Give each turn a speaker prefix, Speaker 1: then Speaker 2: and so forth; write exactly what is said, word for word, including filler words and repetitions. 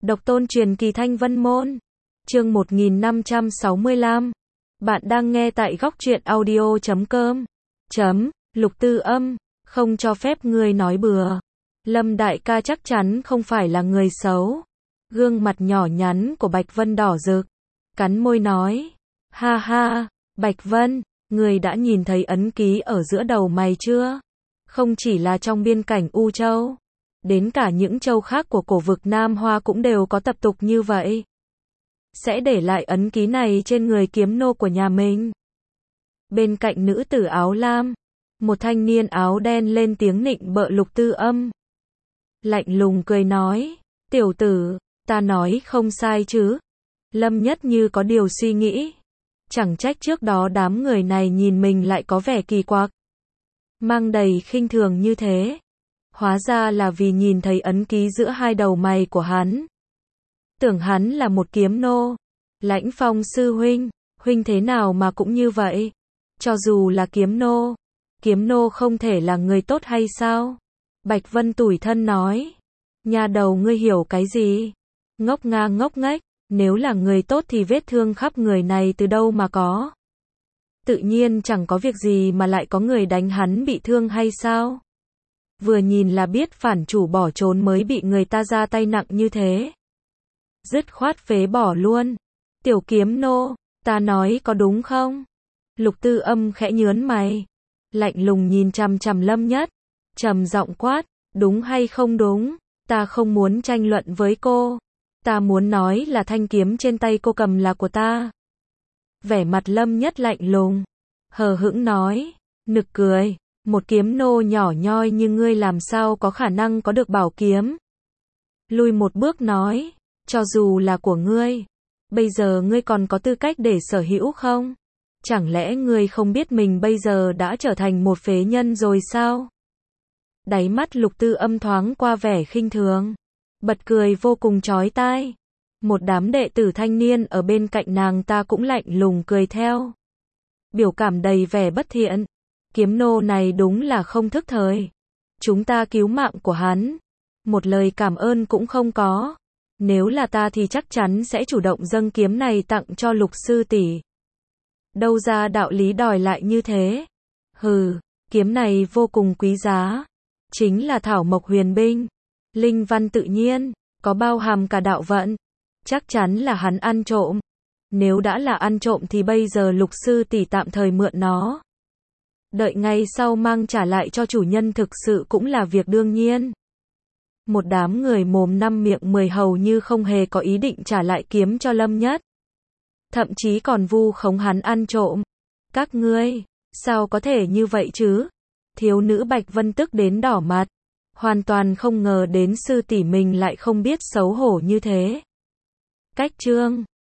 Speaker 1: Độc tôn truyền kỳ Thanh Vân Môn. Chương một nghìn năm trăm sáu mươi lăm. Bạn đang nghe tại góc truyện audio chấm com. Chấm, Lục Tư Âm, không cho phép ngươi nói bừa. Lâm đại ca chắc chắn không phải là người xấu. Gương mặt nhỏ nhắn của Bạch Vân đỏ rực, cắn môi nói, ha ha, Bạch Vân, người đã nhìn thấy ấn ký ở giữa đầu mày chưa? Không chỉ là trong biên cảnh U Châu, đến cả những châu khác của cổ vực Nam Hoa cũng đều có tập tục như vậy. Sẽ để lại ấn ký này trên người kiếm nô của nhà mình. Bên cạnh nữ tử áo lam, một thanh niên áo đen lên tiếng nịnh bợ Lục Tư Âm. Lạnh lùng cười nói, tiểu tử, ta nói không sai chứ? Lâm Nhất như có điều suy nghĩ. Chẳng trách trước đó đám người này nhìn mình lại có vẻ kỳ quặc, mang đầy khinh thường như thế. Hóa ra là vì nhìn thấy ấn ký giữa hai đầu mày của hắn. Tưởng hắn là một kiếm nô. Lãnh Phong sư huynh, huynh thế nào mà cũng như vậy? Cho dù là kiếm nô, kiếm nô không thể là người tốt hay sao? Bạch Vân tủi thân nói. Nhà đầu ngươi hiểu cái gì? Ngốc nga ngốc nghếch, nếu là người tốt thì vết thương khắp người này từ đâu mà có? Tự nhiên chẳng có việc gì mà lại có người đánh hắn bị thương hay sao? Vừa nhìn là biết phản chủ bỏ trốn mới bị người ta ra tay nặng như thế. Dứt khoát phế bỏ luôn. Tiểu kiếm nô, ta nói có đúng không? Lục Tư Âm khẽ nhớn mày, lạnh lùng nhìn chằm chằm Lâm Nhất, trầm giọng quát, đúng hay không đúng? Ta không muốn tranh luận với cô. Ta muốn nói là thanh kiếm trên tay cô cầm là của ta. Vẻ mặt Lâm Nhất lạnh lùng, hờ hững nói, nực cười, một kiếm nô nhỏ nhoi như ngươi làm sao có khả năng có được bảo kiếm? Lùi một bước nói, cho dù là của ngươi, bây giờ ngươi còn có tư cách để sở hữu không? Chẳng lẽ ngươi không biết mình bây giờ đã trở thành một phế nhân rồi sao? Đáy mắt Lục Tư Âm thoáng qua vẻ khinh thường, bật cười vô cùng chói tai. Một đám đệ tử thanh niên ở bên cạnh nàng ta cũng lạnh lùng cười theo, biểu cảm đầy vẻ bất thiện. Kiếm nô này đúng là không thức thời. Chúng ta cứu mạng của hắn, một lời cảm ơn cũng không có. Nếu là ta thì chắc chắn sẽ chủ động dâng kiếm này tặng cho Lục sư tỷ. Đâu ra đạo lý đòi lại như thế? Hừ, kiếm này vô cùng quý giá, chính là thảo mộc huyền binh, linh văn tự nhiên, có bao hàm cả đạo vận. Chắc chắn là hắn ăn trộm. Nếu đã là ăn trộm thì bây giờ Lục sư tỷ tạm thời mượn nó, đợi ngày sau mang trả lại cho chủ nhân thực sự cũng là việc đương nhiên. Một đám người mồm năm miệng mười hầu như không hề có ý định trả lại kiếm cho Lâm Nhất, thậm chí còn vu khống hắn ăn trộm. Các ngươi, sao có thể như vậy chứ? Thiếu nữ Bạch Vân tức đến đỏ mặt, hoàn toàn không ngờ đến sư tỷ mình lại không biết xấu hổ như thế. Cách chương